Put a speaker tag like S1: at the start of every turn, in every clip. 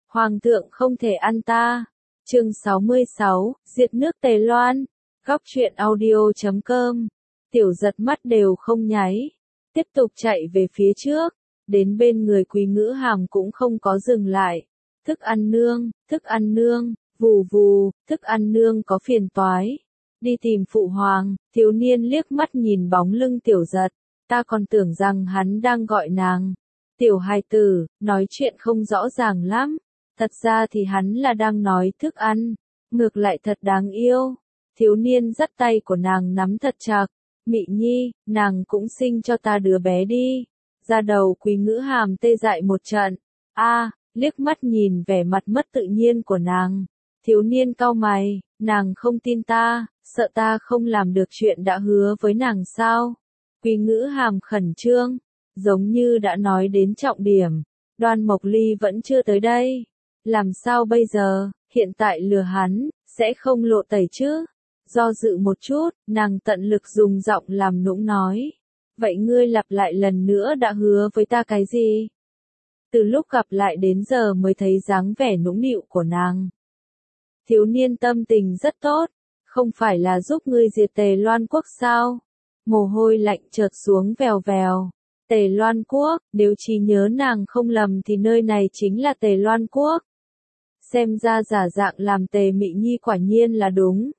S1: Hoàng thượng không thể ăn ta. Chương 66, diệt nước Tề Loan. Góc truyện audio.com. Tiểu Giật mắt đều không nháy, tiếp tục chạy về phía trước, đến bên người Quý Ngữ Hàm cũng không có dừng lại. Thức ăn nương, vù vù, thức ăn nương có phiền toái. Đi tìm phụ hoàng. Thiếu niên liếc mắt nhìn bóng lưng Tiểu Giật, ta còn tưởng rằng hắn đang gọi nàng. Tiểu hài tử, nói chuyện không rõ ràng lắm. Thật ra thì hắn là đang nói thức ăn, ngược lại thật đáng yêu. Thiếu niên dắt tay của nàng nắm thật chặt. Mị Nhi, nàng cũng sinh cho ta đứa bé đi. Ra đầu Quý Ngữ Hàm tê dại một trận. Liếc mắt nhìn vẻ mặt mất tự nhiên của nàng. Thiếu niên cau mày, nàng không tin ta, sợ ta không làm được chuyện đã hứa với nàng sao? Quý Ngữ Hàm khẩn trương, giống như đã nói đến trọng điểm. Đoan Mộc Ly vẫn chưa tới đây. Làm sao bây giờ, hiện tại lừa hắn, sẽ không lộ tẩy chứ? Do dự một chút, nàng tận lực dùng giọng làm nũng nói. Vậy ngươi lặp lại lần nữa đã hứa với ta cái gì? Từ lúc gặp lại đến giờ mới thấy dáng vẻ nũng nịu của nàng. Thiếu niên tâm tình rất tốt, không phải là giúp ngươi diệt Tề Loan quốc sao? Mồ hôi lạnh chợt xuống vèo vèo. Tề Loan quốc, nếu trí nhớ nàng không lầm thì nơi này chính là Tề Loan quốc. Xem ra giả dạng làm Tề Mị Nhi quả nhiên là đúng.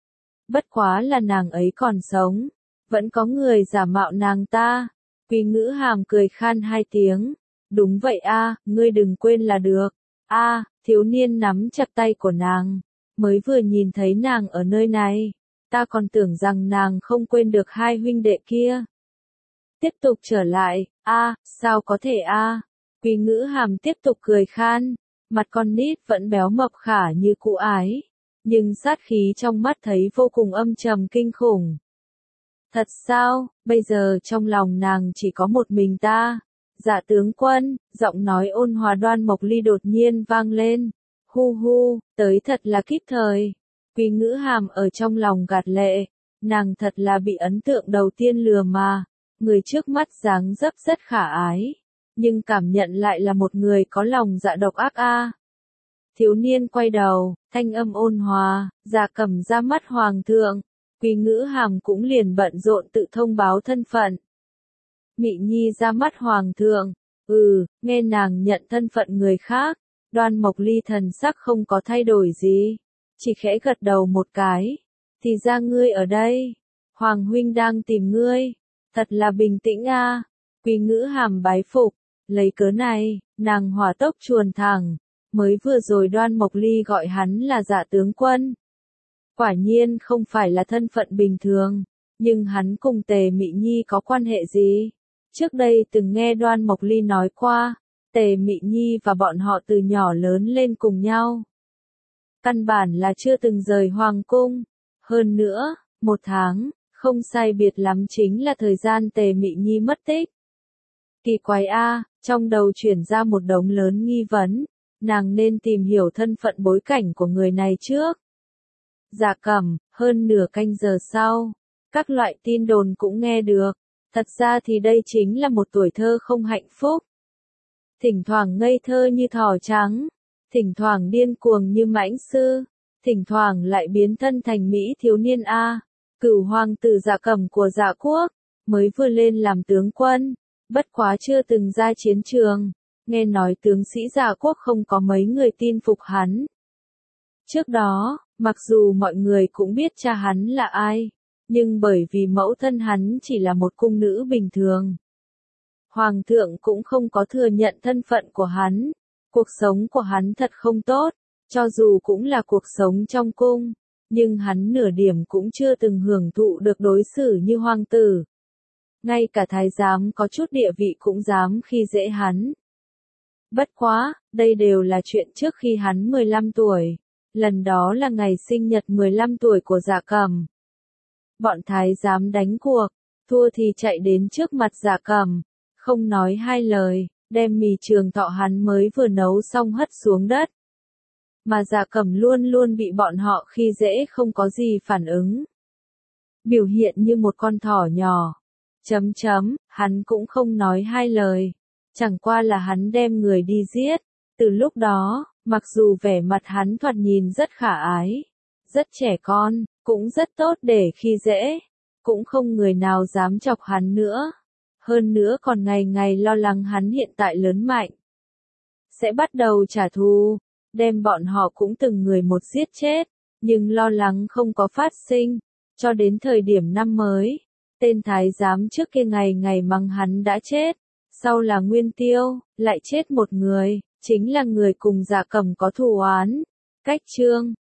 S1: Bất quá là nàng ấy còn sống, vẫn có người giả mạo nàng ta. Quý Ngữ Hàm cười khan hai tiếng. Đúng vậy ngươi đừng quên là được. Thiếu niên nắm chặt tay của nàng. Mới vừa nhìn thấy nàng ở nơi này, ta còn tưởng rằng nàng không quên được hai huynh đệ kia. Tiếp tục trở lại, sao có thể Quý Ngữ Hàm tiếp tục cười khan. Mặt con nít vẫn béo mập khả như cũ ái, nhưng sát khí trong mắt thấy vô cùng âm trầm kinh khủng. Thật sao, bây giờ trong lòng nàng chỉ có một mình ta. Dạ tướng quân, giọng nói ôn hòa Đoan Mộc Ly đột nhiên vang lên. Hu, tới thật là kịp thời. Quý Ngữ Hàm ở trong lòng gạt lệ, nàng thật là bị ấn tượng đầu tiên lừa mà. Người trước mắt dáng dấp rất khả ái, nhưng cảm nhận lại là một người có lòng dạ độc ác Thiếu niên quay đầu, thanh âm ôn hòa, Dạ Cẩm ra mắt hoàng thượng. Quý Ngữ Hàm cũng liền bận rộn tự thông báo thân phận. Mị Nhi ra mắt hoàng thượng. Nghe nàng nhận thân phận người khác. Đoan Mộc Ly thần sắc không có thay đổi gì, chỉ khẽ gật đầu một cái. Thì ra ngươi ở đây, hoàng huynh đang tìm ngươi. Thật là bình tĩnh Quý Ngữ Hàm bái phục. Lấy cớ này, nàng hỏa tốc chuồn thẳng. Mới vừa rồi Đoan Mộc Ly gọi hắn là Dạ tướng quân. Quả nhiên không phải là thân phận bình thường, nhưng hắn cùng Tề Mị Nhi có quan hệ gì? Trước đây từng nghe Đoan Mộc Ly nói qua, Tề Mị Nhi và bọn họ từ nhỏ lớn lên cùng nhau. Căn bản là chưa từng rời hoàng cung. Hơn nữa, 1 tháng, không sai biệt lắm chính là thời gian Tề Mị Nhi mất tích. Kỳ quái trong đầu chuyển ra một đống lớn nghi vấn. Nàng nên tìm hiểu thân phận bối cảnh của người này trước. Dạ Cẩm, hơn nửa canh giờ sau, các loại tin đồn cũng nghe được. Thật ra thì đây chính là một tuổi thơ không hạnh phúc. Thỉnh thoảng ngây thơ như thỏ trắng, thỉnh thoảng điên cuồng như mãnh sư, thỉnh thoảng lại biến thân thành mỹ thiếu niên Cửu hoàng tử Dạ Cẩm của Dạ quốc, mới vừa lên làm tướng quân, bất quá chưa từng ra chiến trường. Nghe nói tướng sĩ Dạ quốc không có mấy người tin phục hắn. Trước đó, mặc dù mọi người cũng biết cha hắn là ai, nhưng bởi vì mẫu thân hắn chỉ là một cung nữ bình thường, hoàng thượng cũng không có thừa nhận thân phận của hắn. Cuộc sống của hắn thật không tốt, cho dù cũng là cuộc sống trong cung, nhưng hắn nửa điểm cũng chưa từng hưởng thụ được đối xử như hoàng tử. Ngay cả thái giám có chút địa vị cũng dám khi dễ hắn. Bất quá, đây đều là chuyện trước khi hắn 15 tuổi. Lần đó là ngày sinh nhật 15 tuổi của Dạ Cẩm. Bọn thái giám đánh cuộc, thua thì chạy đến trước mặt Dạ Cẩm, không nói hai lời, đem mì trường thọ hắn mới vừa nấu xong hất xuống đất. Mà Dạ Cẩm luôn luôn bị bọn họ khi dễ không có gì phản ứng. Biểu hiện như một con thỏ nhỏ. Hắn cũng không nói hai lời. Chẳng qua là hắn đem người đi giết. Từ lúc đó, Mặc dù vẻ mặt hắn thoạt nhìn rất khả ái, rất trẻ con, cũng rất tốt để khi dễ, cũng không người nào dám chọc hắn nữa. Hơn nữa còn ngày ngày lo lắng hắn hiện tại lớn mạnh, sẽ bắt đầu trả thù, đem bọn họ cũng từng người một giết chết, nhưng lo lắng không có phát sinh, cho đến thời điểm năm mới, tên thái giám trước kia ngày ngày mắng hắn đã chết, sau là Nguyên Tiêu, lại chết một người, chính là người cùng Dạ Cẩm có thù oán. Cách chương